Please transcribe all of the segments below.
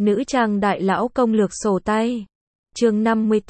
Nữ trang đại lão công lược sổ tay. Chương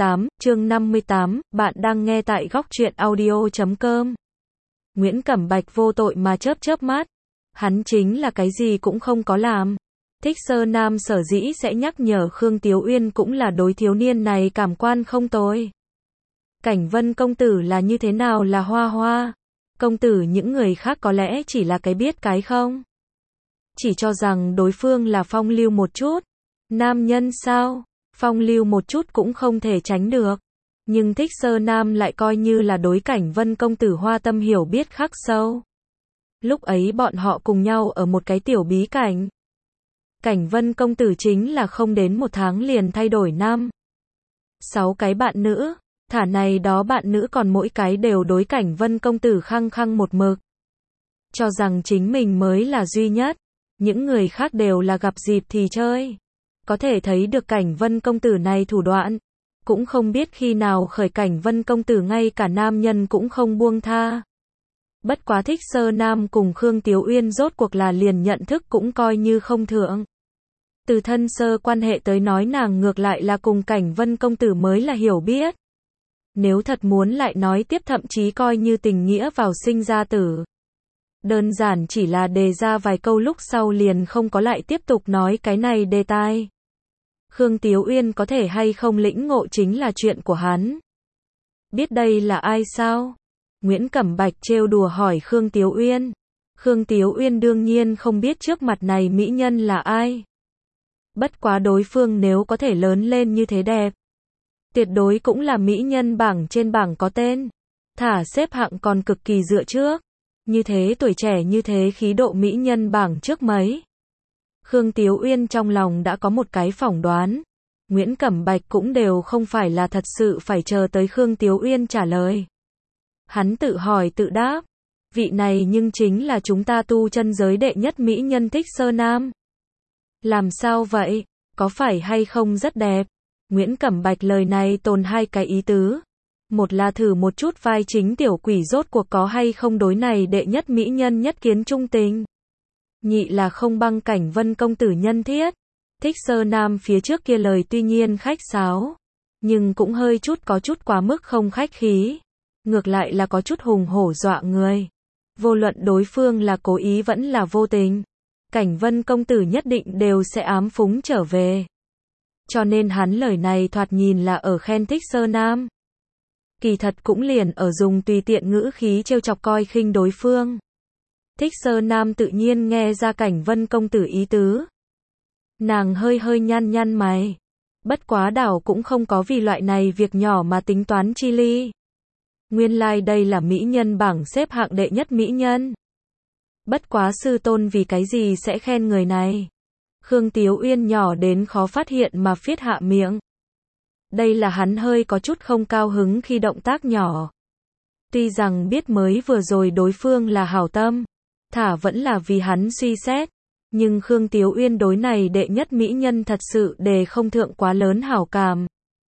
58, bạn đang nghe tại góc truyện audio.com. Nguyễn Cẩm Bạch vô tội mà chớp chớp mắt. Hắn chính là cái gì cũng không có làm. Thích Sơ Nam sở dĩ sẽ nhắc nhở Khương Tiếu Uyên cũng là đối thiếu niên này cảm quan không tồi. Cảnh Vân công tử là như thế nào là hoa hoa. Công tử những người khác có lẽ chỉ là cái biết cái không. Chỉ cho rằng đối phương là phong lưu một chút. Nam nhân sao? Phong lưu một chút cũng không thể tránh được. Nhưng Thích Sơ Nam lại coi như là đối Cảnh Vân công tử hoa tâm hiểu biết khắc sâu. Lúc ấy bọn họ cùng nhau ở một cái tiểu bí cảnh. Cảnh Vân công tử chính là không đến một tháng liền thay đổi 6 cái bạn nữ. Thả này đó bạn nữ còn mỗi cái đều đối Cảnh Vân công tử khăng khăng một mực. Cho rằng chính mình mới là duy nhất. Những người khác đều là gặp dịp thì chơi. Có thể thấy được Cảnh Vân công tử này thủ đoạn. Cũng không biết khi nào khởi Cảnh Vân công tử ngay cả nam nhân cũng không buông tha. Bất quá Thích Sơ Nam cùng Khương Tiếu Uyên rốt cuộc là liền nhận thức cũng coi như không thượng. Từ thân sơ quan hệ tới nói nàng ngược lại là cùng Cảnh Vân công tử mới là hiểu biết. Nếu thật muốn lại nói tiếp thậm chí coi như tình nghĩa vào sinh ra tử. Đơn giản chỉ là đề ra vài câu lúc sau liền không có lại tiếp tục nói cái này đề tài. Khương Tiếu Uyên có thể hay không lĩnh ngộ chính là chuyện của hắn. Biết đây là ai sao? Nguyễn Cẩm Bạch trêu đùa hỏi Khương Tiếu Uyên. Khương Tiếu Uyên đương nhiên không biết trước mặt này mỹ nhân là ai. Bất quá đối phương nếu có thể lớn lên như thế đẹp. Tuyệt đối cũng là mỹ nhân bảng trên bảng có tên. Thả xếp hạng còn cực kỳ dựa trước. Như thế tuổi trẻ như thế khí độ mỹ nhân bảng trước mấy. Khương Tiếu Uyên trong lòng đã có một cái phỏng đoán. Nguyễn Cẩm Bạch cũng đều không phải là thật sự phải chờ tới Khương Tiếu Uyên trả lời. Hắn tự hỏi tự đáp. Vị này nhưng chính là chúng ta tu chân giới đệ nhất mỹ nhân Thích Sơ Nam. Làm sao vậy? Có phải hay không rất đẹp? Nguyễn Cẩm Bạch lời này tồn hai cái ý tứ. Một là thử một chút vai chính tiểu quỷ rốt cuộc có hay không đối này đệ nhất mỹ nhân nhất kiến trung tình. Nhị là không băng Cảnh Vân công tử nhân thiết. Thích Sơ Nam phía trước kia lời tuy nhiên khách sáo. Nhưng cũng hơi có chút quá mức không khách khí. Ngược lại là có chút hùng hổ dọa người. Vô luận đối phương là cố ý vẫn là vô tình. Cảnh Vân công tử nhất định đều sẽ ám phúng trở về. Cho nên hắn lời này thoạt nhìn là ở khen Thích Sơ Nam. Kỳ thật cũng liền ở dùng tùy tiện ngữ khí trêu chọc coi khinh đối phương. Thích Sơ Nam tự nhiên nghe ra Cảnh Vân công tử ý tứ. Nàng hơi nhăn mày. Bất quá đảo cũng không có vì loại này việc nhỏ mà tính toán chi ly. Nguyên lai đây là mỹ nhân bảng xếp hạng đệ nhất mỹ nhân. Bất quá sư tôn vì cái gì sẽ khen người này. Khương Tiếu Uyên nhỏ đến khó phát hiện mà phiết hạ miệng. Đây là hắn hơi có chút không cao hứng khi động tác nhỏ. Tuy rằng biết mới vừa rồi đối phương là hảo tâm, thả vẫn là vì hắn suy xét, nhưng Khương Tiếu Uyên đối này đệ nhất mỹ nhân thật sự đề không thượng quá lớn hảo cảm.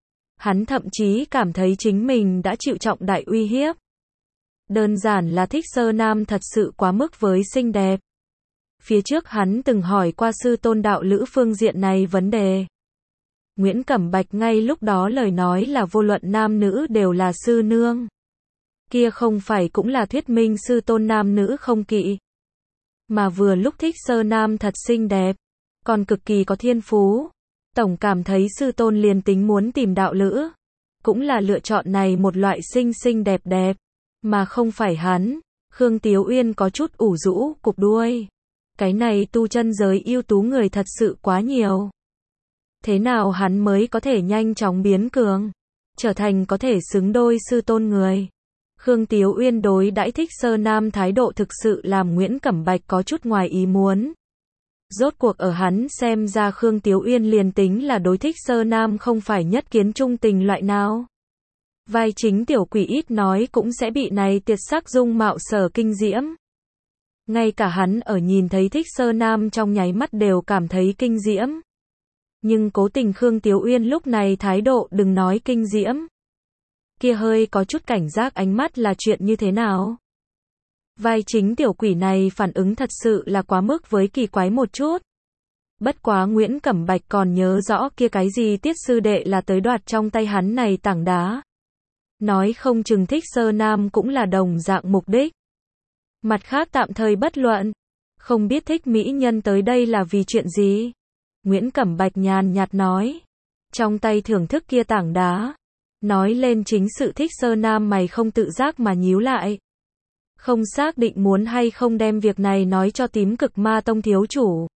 Hắn thậm chí cảm thấy chính mình đã chịu trọng đại uy hiếp. Đơn giản là Thích Sơ Nam thật sự quá mức với xinh đẹp. Phía trước hắn từng hỏi qua sư tôn đạo lữ phương diện này vấn đề. Nguyễn Cẩm Bạch ngay lúc đó lời nói là vô luận nam nữ đều là sư nương. Kia không phải cũng là thuyết minh sư tôn nam nữ không kỵ. Mà vừa lúc Thích Sơ Nam thật xinh đẹp, còn cực kỳ có thiên phú. Tổng cảm thấy sư tôn liền tính muốn tìm đạo lữ. Cũng là lựa chọn này một loại xinh đẹp đẹp. Mà không phải hắn. Khương Tiếu Uyên có chút ủ rũ cụp đuôi. Cái này tu chân giới ưu tú người thật sự quá nhiều. Thế nào hắn mới có thể nhanh chóng biến cường, trở thành có thể xứng đôi sư tôn người. Khương Tiếu Uyên đối đãi Thích Sơ Nam thái độ thực sự làm Nguyễn Cẩm Bạch có chút ngoài ý muốn. Rốt cuộc ở hắn xem ra Khương Tiếu Uyên liền tính là đối Thích Sơ Nam không phải nhất kiến trung tình loại nào. Vai chính tiểu quỷ ít nói cũng sẽ bị này tuyệt sắc dung mạo sở kinh diễm. Ngay cả hắn ở nhìn thấy Thích Sơ Nam trong nháy mắt đều cảm thấy kinh diễm. Nhưng cố tình Khương Tiếu Uyên lúc này thái độ đừng nói kinh diễm. Kia hơi có chút cảnh giác ánh mắt là chuyện như thế nào. Vai chính tiểu quỷ này phản ứng thật sự là quá mức với kỳ quái một chút. Bất quá Nguyễn Cẩm Bạch còn nhớ rõ kia cái gì Tiết sư đệ là tới đoạt trong tay hắn này tảng đá. Nói không chừng Thích Sơ Nam cũng là đồng dạng mục đích. Mặt khác tạm thời bất luận. Không biết Thích mỹ nhân tới đây là vì chuyện gì? Nguyễn Cẩm Bạch nhàn nhạt nói. Trong tay thưởng thức kia tảng đá. Nói lên chính sự Thích Sơ Nam mày không tự giác mà nhíu lại. Không xác định muốn hay không đem việc này nói cho Tím Cực Ma Tông thiếu chủ.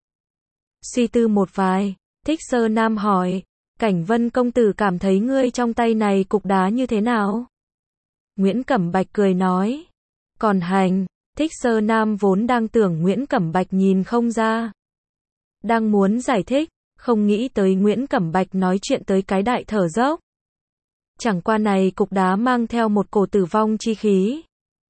Suy tư một vài, Thích Sơ Nam hỏi, Cảnh Vân công tử cảm thấy ngươi trong tay này cục đá như thế nào? Nguyễn Cẩm Bạch cười nói, còn hành. Thích Sơ Nam vốn đang tưởng Nguyễn Cẩm Bạch nhìn không ra. Đang muốn giải thích, không nghĩ tới Nguyễn Cẩm Bạch nói chuyện tới cái đại thở dốc. Chẳng qua này cục đá mang theo một cổ tử vong chi khí.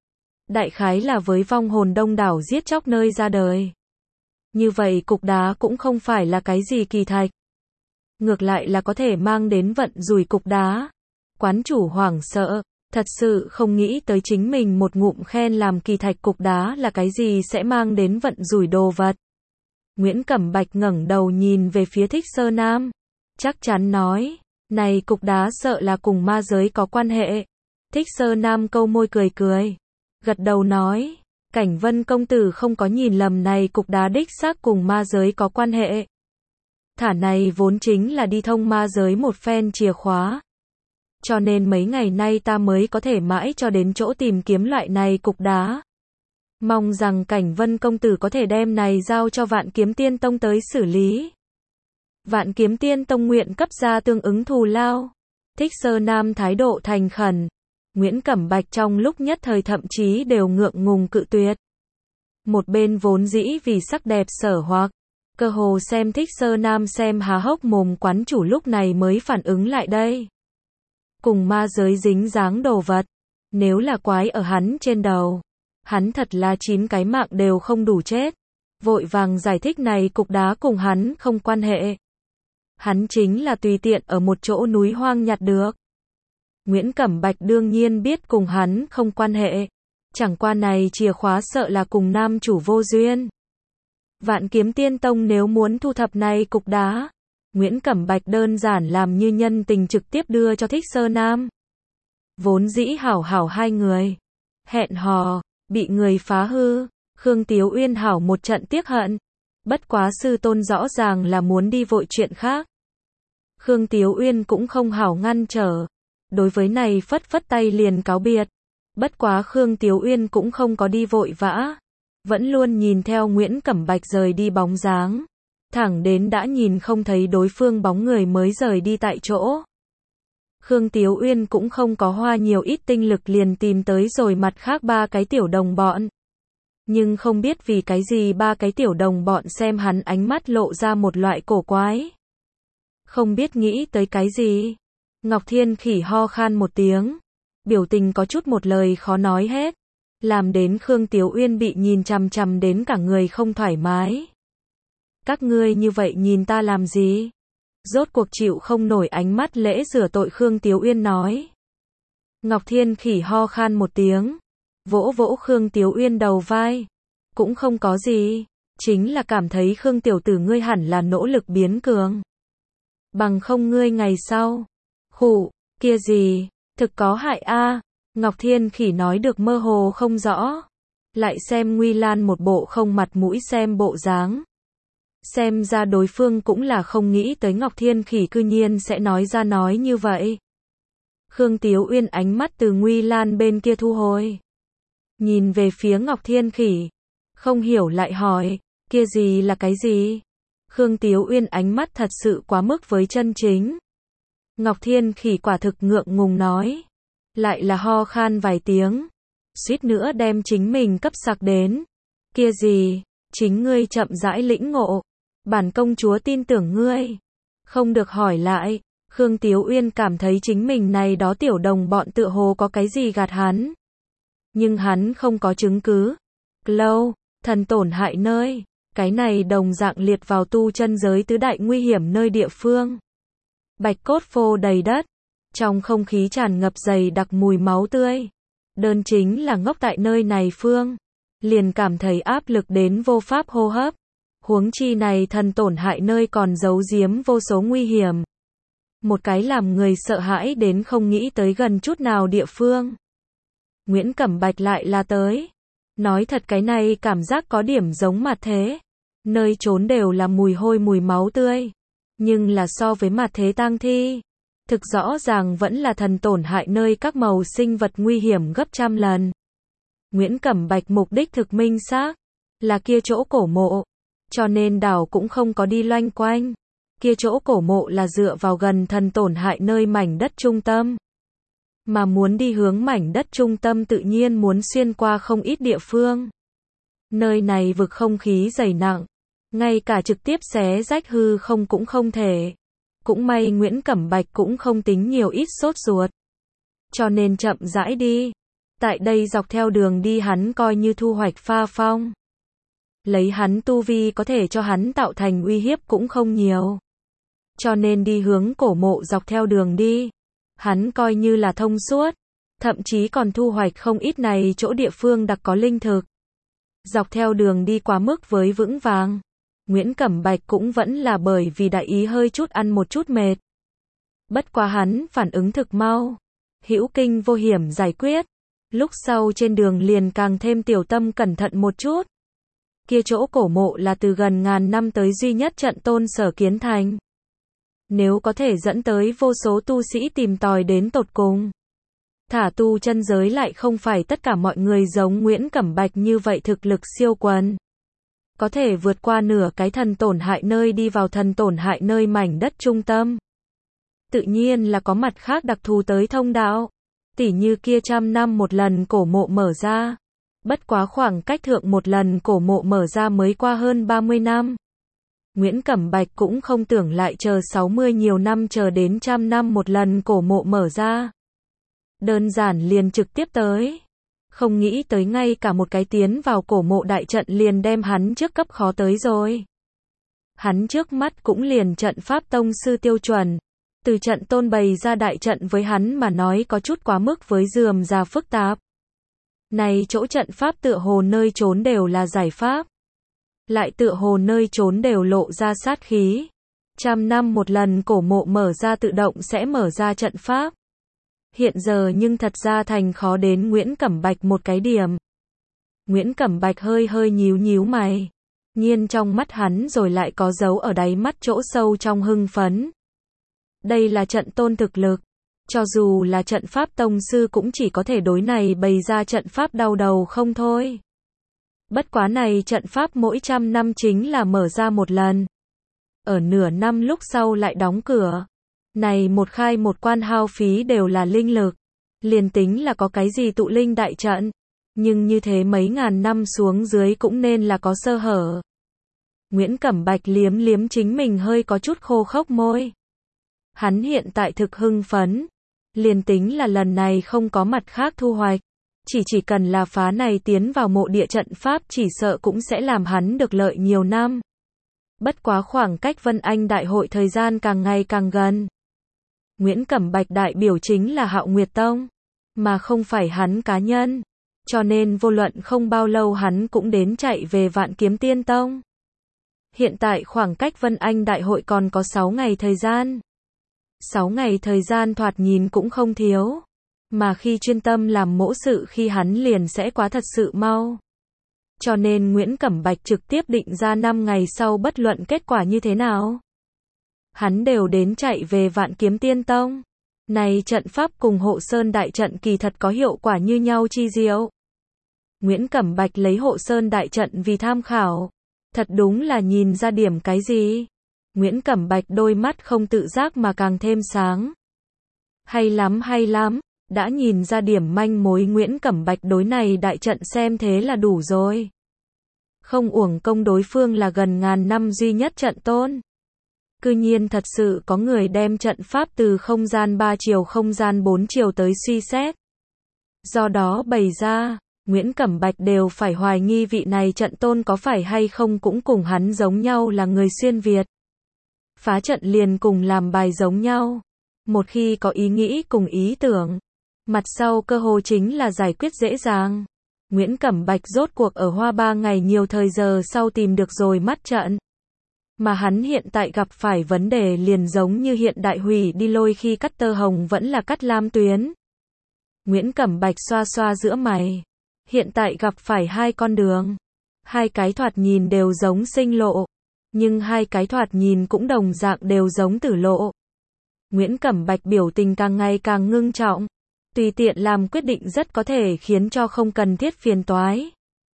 Đại khái là với vong hồn đông đảo giết chóc nơi ra đời. Như vậy cục đá cũng không phải là cái gì kỳ thạch. Ngược lại là có thể mang đến vận rủi cục đá. Quán chủ hoảng sợ, thật sự không nghĩ tới chính mình một ngụm khen làm kỳ thạch cục đá là cái gì sẽ mang đến vận rủi đồ vật. Nguyễn Cẩm Bạch ngẩng đầu nhìn về phía Thích Sơ Nam. Chắc chắn nói, này cục đá sợ là cùng ma giới có quan hệ. Thích Sơ Nam câu môi cười cười. Gật đầu nói, Cảnh Vân công tử không có nhìn lầm, này cục đá đích xác cùng ma giới có quan hệ. Thả này vốn chính là đi thông ma giới một phen chìa khóa. Cho nên mấy ngày nay ta mới có thể mãi cho đến chỗ tìm kiếm loại này cục đá. Mong rằng Cảnh Vân công tử có thể đem này giao cho Vạn Kiếm Tiên Tông tới xử lý. Vạn Kiếm Tiên Tông nguyện cấp ra tương ứng thù lao. Thích Sơ Nam thái độ thành khẩn. Nguyễn Cẩm Bạch trong lúc nhất thời thậm chí đều ngượng ngùng cự tuyệt. Một bên vốn dĩ vì sắc đẹp sở hoặc, cơ hồ xem Thích Sơ Nam xem há hốc mồm quán chủ lúc này mới phản ứng lại đây. Cùng ma giới dính dáng đồ vật, nếu là quái ở hắn trên đầu, hắn thật là 9 cái mạng đều không đủ chết. Vội vàng giải thích này cục đá cùng hắn không quan hệ. Hắn chính là tùy tiện ở một chỗ núi hoang nhặt được. Nguyễn Cẩm Bạch đương nhiên biết cùng hắn không quan hệ. Chẳng qua này chìa khóa sợ là cùng nam chủ vô duyên. Vạn Kiếm Tiên Tông nếu muốn thu thập này cục đá, Nguyễn Cẩm Bạch đơn giản làm như nhân tình trực tiếp đưa cho Thích Sơ Nam. Vốn dĩ hảo hảo hai người hẹn hò, bị người phá hư, Khương Tiếu Uyên hảo một trận tiếc hận. Bất quá sư tôn rõ ràng là muốn đi vội chuyện khác. Khương Tiếu Uyên cũng không hảo ngăn trở. Đối với này phất phất tay liền cáo biệt. Bất quá Khương Tiếu Uyên cũng không có đi vội vã. Vẫn luôn nhìn theo Nguyễn Cẩm Bạch rời đi bóng dáng. Thẳng đến đã nhìn không thấy đối phương bóng người mới rời đi tại chỗ. Khương Tiếu Uyên cũng không có hoa nhiều ít tinh lực liền tìm tới rồi mặt khác 3 cái tiểu đồng bọn. Nhưng không biết vì cái gì 3 cái tiểu đồng bọn xem hắn ánh mắt lộ ra một loại cổ quái. Không biết nghĩ tới cái gì. Ngọc Thiên Khỉ ho khan một tiếng. Biểu tình có chút một lời khó nói hết. Làm đến Khương Tiếu Uyên bị nhìn chằm chằm đến cả người không thoải mái. Các ngươi như vậy nhìn ta làm gì? Rốt cuộc chịu không nổi ánh mắt lễ rửa tội Khương Tiếu Uyên nói. Ngọc Thiên Khỉ ho khan một tiếng. Vỗ vỗ Khương Tiếu Uyên đầu vai. Cũng không có gì. Chính là cảm thấy Khương tiểu tử ngươi hẳn là nỗ lực biến cường. Bằng không ngươi ngày sau. Khụ, kia gì, thực có hại a. Ngọc Thiên Khỉ nói được mơ hồ không rõ. Lại xem Nguy Lan một bộ không mặt mũi xem bộ dáng. Xem ra đối phương cũng là không nghĩ tới Ngọc Thiên Khỉ cư nhiên sẽ nói ra nói như vậy. Khương Tiếu Uyên ánh mắt từ Nguy Lan bên kia thu hồi. Nhìn về phía Ngọc Thiên Khỉ. Không hiểu lại hỏi, kia gì là cái gì? Khương Tiếu Uyên ánh mắt thật sự quá mức với chân chính. Ngọc Thiên Khỉ quả thực ngượng ngùng nói. Lại là ho khan vài tiếng. Suýt nữa đem chính mình cấp sặc đến. Kia gì, chính ngươi chậm rãi lĩnh ngộ. Bản công chúa tin tưởng ngươi. Không được hỏi lại. Khương Tiếu Uyên cảm thấy chính mình này đó tiểu đồng bọn tựa hồ có cái gì gạt hắn. Nhưng hắn không có chứng cứ. Lâu, thần tổn hại nơi. Cái này đồng dạng liệt vào tu chân giới tứ đại nguy hiểm nơi địa phương. Bạch cốt phô đầy đất. Trong không khí tràn ngập dày đặc mùi máu tươi. Đơn chính là ngốc tại nơi này phương. Liền cảm thấy áp lực đến vô pháp hô hấp. Huống chi này thần tổn hại nơi còn giấu giếm vô số nguy hiểm. Một cái làm người sợ hãi đến không nghĩ tới gần chút nào địa phương. Nguyễn Cẩm Bạch lại là tới. Nói thật cái này cảm giác có điểm giống mặt thế. Nơi trốn đều là mùi hôi mùi máu tươi. Nhưng là so với mặt thế tang thi. Thực rõ ràng vẫn là thần tổn hại nơi các màu sinh vật nguy hiểm gấp trăm lần. Nguyễn Cẩm Bạch mục đích thực minh xác. Là kia chỗ cổ mộ. Cho nên đảo cũng không có đi loanh quanh. Kia chỗ cổ mộ là dựa vào gần thần tổn hại nơi mảnh đất trung tâm. Mà muốn đi hướng mảnh đất trung tâm tự nhiên muốn xuyên qua không ít địa phương. Nơi này vực không khí dày nặng. Ngay cả trực tiếp xé rách hư không cũng không thể. Cũng may Nguyễn Cẩm Bạch cũng không tính nhiều ít sốt ruột. Cho nên chậm rãi đi. Tại đây dọc theo đường đi hắn coi như thu hoạch pha phong. Lấy hắn tu vi có thể cho hắn tạo thành uy hiếp cũng không nhiều. Cho nên đi hướng cổ mộ dọc theo đường đi. Hắn coi như là thông suốt. Thậm chí còn thu hoạch không ít này chỗ địa phương đặc có linh thực. Dọc theo đường đi quá mức với vững vàng. Nguyễn Cẩm Bạch cũng vẫn là bởi vì đại ý hơi chút ăn một chút mệt. Bất quá hắn phản ứng thực mau. Hữu kinh vô hiểm giải quyết. Lúc sau trên đường liền càng thêm tiểu tâm cẩn thận một chút. Kia chỗ cổ mộ là từ gần ngàn năm tới duy nhất trận tôn sở kiến thành. Nếu có thể dẫn tới vô số tu sĩ tìm tòi đến tột cùng. Thả tu chân giới lại không phải tất cả mọi người giống Nguyễn Cẩm Bạch như vậy thực lực siêu quần. Có thể vượt qua nửa cái thần tổn hại nơi đi vào thần tổn hại nơi mảnh đất trung tâm. Tự nhiên là có mặt khác đặc thù tới thông đạo. Tỉ như kia trăm năm một lần cổ mộ mở ra. Bất quá khoảng cách thượng một lần cổ mộ mở ra mới qua hơn 30 năm. Nguyễn Cẩm Bạch cũng không tưởng lại chờ 60 nhiều năm chờ đến trăm năm một lần cổ mộ mở ra. Đơn giản liền trực tiếp tới. Không nghĩ tới ngay cả một cái tiến vào cổ mộ đại trận liền đem hắn trước cấp khó tới rồi. Hắn trước mắt cũng liền trận pháp tông sư tiêu chuẩn. Từ trận tôn bày ra đại trận với hắn mà nói có chút quá mức với rườm rà phức tạp. Này chỗ trận pháp tựa hồ nơi trốn đều là giải pháp. Lại tựa hồ nơi trốn đều lộ ra sát khí. Trăm năm một lần cổ mộ mở ra tự động sẽ mở ra trận pháp. Hiện giờ nhưng thật ra thành khó đến Nguyễn Cẩm Bạch một cái điểm. Nguyễn Cẩm Bạch hơi hơi nhíu nhíu mày. Nhiên trong mắt hắn rồi lại có dấu ở đáy mắt chỗ sâu trong hưng phấn. Đây là trận tôn thực lực. Cho dù là trận pháp tông sư cũng chỉ có thể đối này bày ra trận pháp đau đầu không thôi. Bất quá này trận pháp mỗi trăm năm chính là mở ra một lần. Ở nửa năm lúc sau lại đóng cửa. Này một khai một quan hao phí đều là linh lực. Liền tính là có cái gì tụ linh đại trận. Nhưng như thế mấy ngàn năm xuống dưới cũng nên là có sơ hở. Nguyễn Cẩm Bạch liếm liếm chính mình hơi có chút khô khốc môi. Hắn hiện tại thực hưng phấn. Liền tính là lần này không có mặt khác thu hoạch. Chỉ cần là phá này tiến vào mộ địa trận pháp chỉ sợ cũng sẽ làm hắn được lợi nhiều năm. Bất quá khoảng cách Vân Anh đại hội thời gian càng ngày càng gần. Nguyễn Cẩm Bạch đại biểu chính là Hạo Nguyệt Tông, mà không phải hắn cá nhân. Cho nên vô luận không bao lâu hắn cũng đến chạy về Vạn Kiếm Tiên Tông. Hiện tại khoảng cách Vân Anh đại hội còn có 6 ngày thời gian. 6 ngày thời gian thoạt nhìn cũng không thiếu. Mà khi chuyên tâm làm mỗ sự khi hắn liền sẽ quá thật sự mau. Cho nên Nguyễn Cẩm Bạch trực tiếp định ra 5 ngày sau bất luận kết quả như thế nào. Hắn đều đến chạy về Vạn Kiếm Tiên Tông. Này trận pháp cùng Hộ Sơn đại trận kỳ thật có hiệu quả như nhau chi diệu. Nguyễn Cẩm Bạch lấy Hộ Sơn đại trận vì tham khảo. Thật đúng là nhìn ra điểm cái gì. Nguyễn Cẩm Bạch đôi mắt không tự giác mà càng thêm sáng. Hay lắm. Đã nhìn ra điểm manh mối Nguyễn Cẩm Bạch đối này đại trận xem thế là đủ rồi. Không uổng công đối phương là gần ngàn năm duy nhất trận tôn. Cư nhiên thật sự có người đem trận pháp từ không gian 3 chiều không gian 4 chiều tới suy xét. Do đó bày ra, Nguyễn Cẩm Bạch đều phải hoài nghi vị này trận tôn có phải hay không cũng cùng hắn giống nhau là người xuyên Việt. Phá trận liền cùng làm bài giống nhau. Một khi có ý nghĩ cùng ý tưởng, mặt sau cơ hồ chính là giải quyết dễ dàng. Nguyễn Cẩm Bạch rốt cuộc ở Hoa 3 ngày nhiều thời giờ sau tìm được rồi mắt trận. Mà hắn hiện tại gặp phải vấn đề liền giống như hiện đại hủy đi lôi khi cắt tơ hồng vẫn là cắt lam tuyến. Nguyễn Cẩm Bạch xoa xoa giữa mày. Hiện tại gặp phải hai con đường. Hai cái thoạt nhìn đều giống sinh lộ. Nhưng hai cái thoạt nhìn cũng đồng dạng đều giống tử lộ. Nguyễn Cẩm Bạch biểu tình càng ngày càng ngưng trọng. Tùy tiện làm quyết định rất có thể khiến cho không cần thiết phiền toái.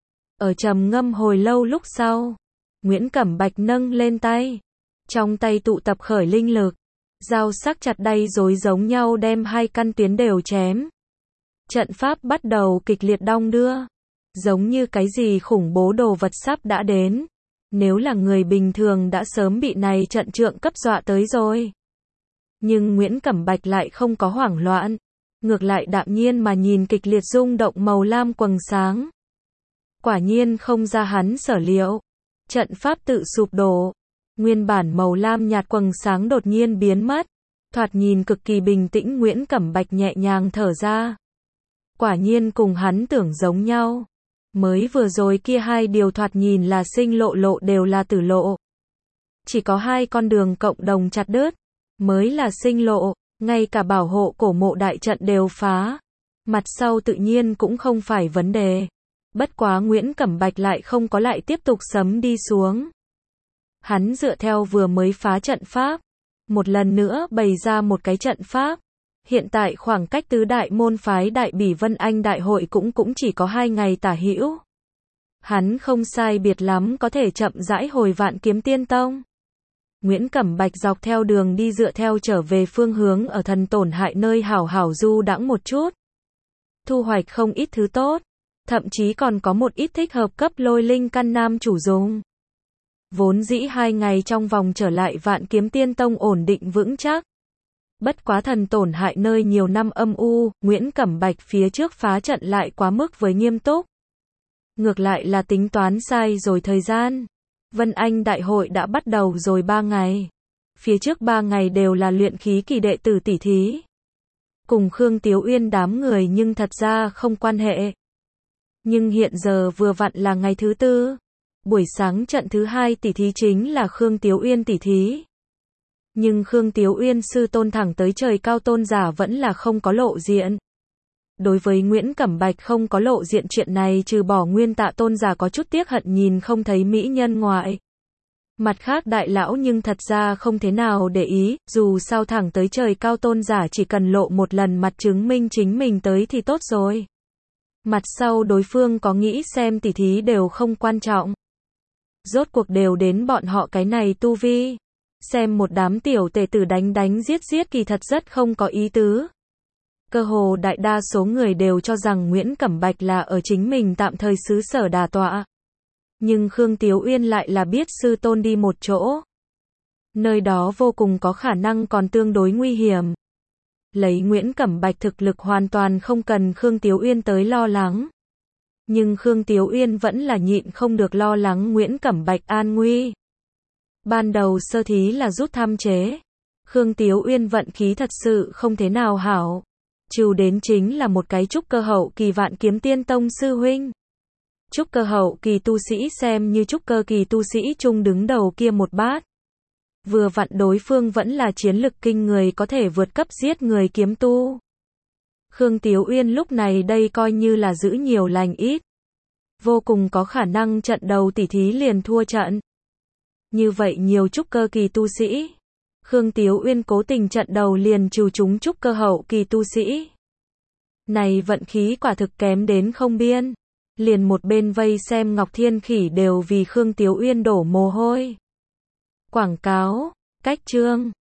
Ở trầm ngâm hồi lâu lúc sau, Nguyễn Cẩm Bạch nâng lên tay. Trong tay tụ tập khởi linh lực. Dao sắc chặt đay rối giống nhau đem hai căn tuyến đều chém. Trận pháp bắt đầu kịch liệt đong đưa. Giống như cái gì khủng bố đồ vật sắp đã đến. Nếu là người bình thường đã sớm bị này trận trượng cấp dọa tới rồi. Nhưng Nguyễn Cẩm Bạch lại không có hoảng loạn. Ngược lại đạm nhiên mà nhìn kịch liệt rung động màu lam quầng sáng. Quả nhiên không ra hắn sở liệu. Trận pháp tự sụp đổ. Nguyên bản màu lam nhạt quầng sáng đột nhiên biến mất. Thoạt nhìn cực kỳ bình tĩnh Nguyễn Cẩm Bạch nhẹ nhàng thở ra. Quả nhiên cùng hắn tưởng giống nhau. Mới vừa rồi kia hai điều thoạt nhìn là sinh lộ đều là tử lộ. Chỉ có hai con đường cộng đồng chặt đứt. Mới là sinh lộ. Ngay cả bảo hộ cổ mộ đại trận đều phá. Mặt sau tự nhiên cũng không phải vấn đề. Bất quá Nguyễn Cẩm Bạch lại không có lại tiếp tục sấm đi xuống. Hắn dựa theo vừa mới phá trận pháp. Một lần nữa bày ra một cái trận pháp. Hiện tại khoảng cách tứ đại môn phái Đại Bỉ Vân Anh đại hội cũng chỉ có 2 ngày tả hữu. Hắn không sai biệt lắm có thể chậm rãi hồi Vạn Kiếm Tiên Tông. Nguyễn Cẩm Bạch dọc theo đường đi dựa theo trở về phương hướng ở thần tổn hại nơi hảo hảo du đãng một chút. Thu hoạch không ít thứ tốt. Thậm chí còn có một ít thích hợp cấp lôi linh căn nam chủ dùng. Vốn dĩ 2 ngày trong vòng trở lại Vạn Kiếm Tiên Tông ổn định vững chắc. Bất quá thần tổn hại nơi nhiều năm âm u, Nguyễn Cẩm Bạch phía trước phá trận lại quá mức với nghiêm túc. Ngược lại là tính toán sai rồi thời gian. Vân Anh đại hội đã bắt đầu rồi 3 ngày. Phía trước 3 ngày đều là luyện khí kỳ đệ tử tỉ thí. Cùng Khương Tiếu Uyên đám người nhưng thật ra không quan hệ. Nhưng hiện giờ vừa vặn là ngày thứ tư. Buổi sáng trận thứ 2 tỉ thí chính là Khương Tiếu Uyên tỉ thí. Nhưng Khương Tiếu Uyên sư tôn thẳng tới trời cao tôn giả vẫn là không có lộ diện. Đối với Nguyễn Cẩm Bạch không có lộ diện chuyện này trừ bỏ Nguyên Tạ tôn giả có chút tiếc hận nhìn không thấy mỹ nhân ngoại. Mặt khác đại lão nhưng thật ra không thế nào để ý, dù sao thẳng tới trời cao tôn giả chỉ cần lộ một lần mặt chứng minh chính mình tới thì tốt rồi. Mặt sau đối phương có nghĩ xem tỉ thí đều không quan trọng. Rốt cuộc đều đến bọn họ cái này tu vi. Xem một đám tiểu tể tử đánh giết kỳ thật rất không có ý tứ. Cơ hồ đại đa số người đều cho rằng Nguyễn Cẩm Bạch là ở chính mình tạm thời xứ sở đà tọa. Nhưng Khương Tiếu Uyên lại là biết sư tôn đi một chỗ. Nơi đó vô cùng có khả năng còn tương đối nguy hiểm. Lấy Nguyễn Cẩm Bạch thực lực hoàn toàn không cần Khương Tiếu Uyên tới lo lắng. Nhưng Khương Tiếu Uyên vẫn là nhịn không được lo lắng Nguyễn Cẩm Bạch an nguy. Ban đầu sơ thí là rút tham chế. Khương Tiếu Uyên vận khí thật sự không thế nào hảo. Trừ đến chính là một cái trúc cơ hậu kỳ Vạn Kiếm Tiên Tông sư huynh. Trúc cơ hậu kỳ tu sĩ xem như trúc cơ kỳ tu sĩ chung đứng đầu kia một bát. Vừa vặn đối phương vẫn là chiến lực kinh người có thể vượt cấp giết người kiếm tu. Khương Tiếu Uyên lúc này đây coi như là giữ nhiều lành ít. Vô cùng có khả năng trận đầu tỉ thí liền thua trận. Như vậy nhiều trúc cơ kỳ tu sĩ. Khương Tiếu Uyên cố tình trận đầu liền trừ chúng trúc cơ hậu kỳ tu sĩ. Này vận khí quả thực kém đến không biên. Liền một bên vây xem Ngọc Thiên Khỉ đều vì Khương Tiếu Uyên đổ mồ hôi. Quảng cáo, cách chương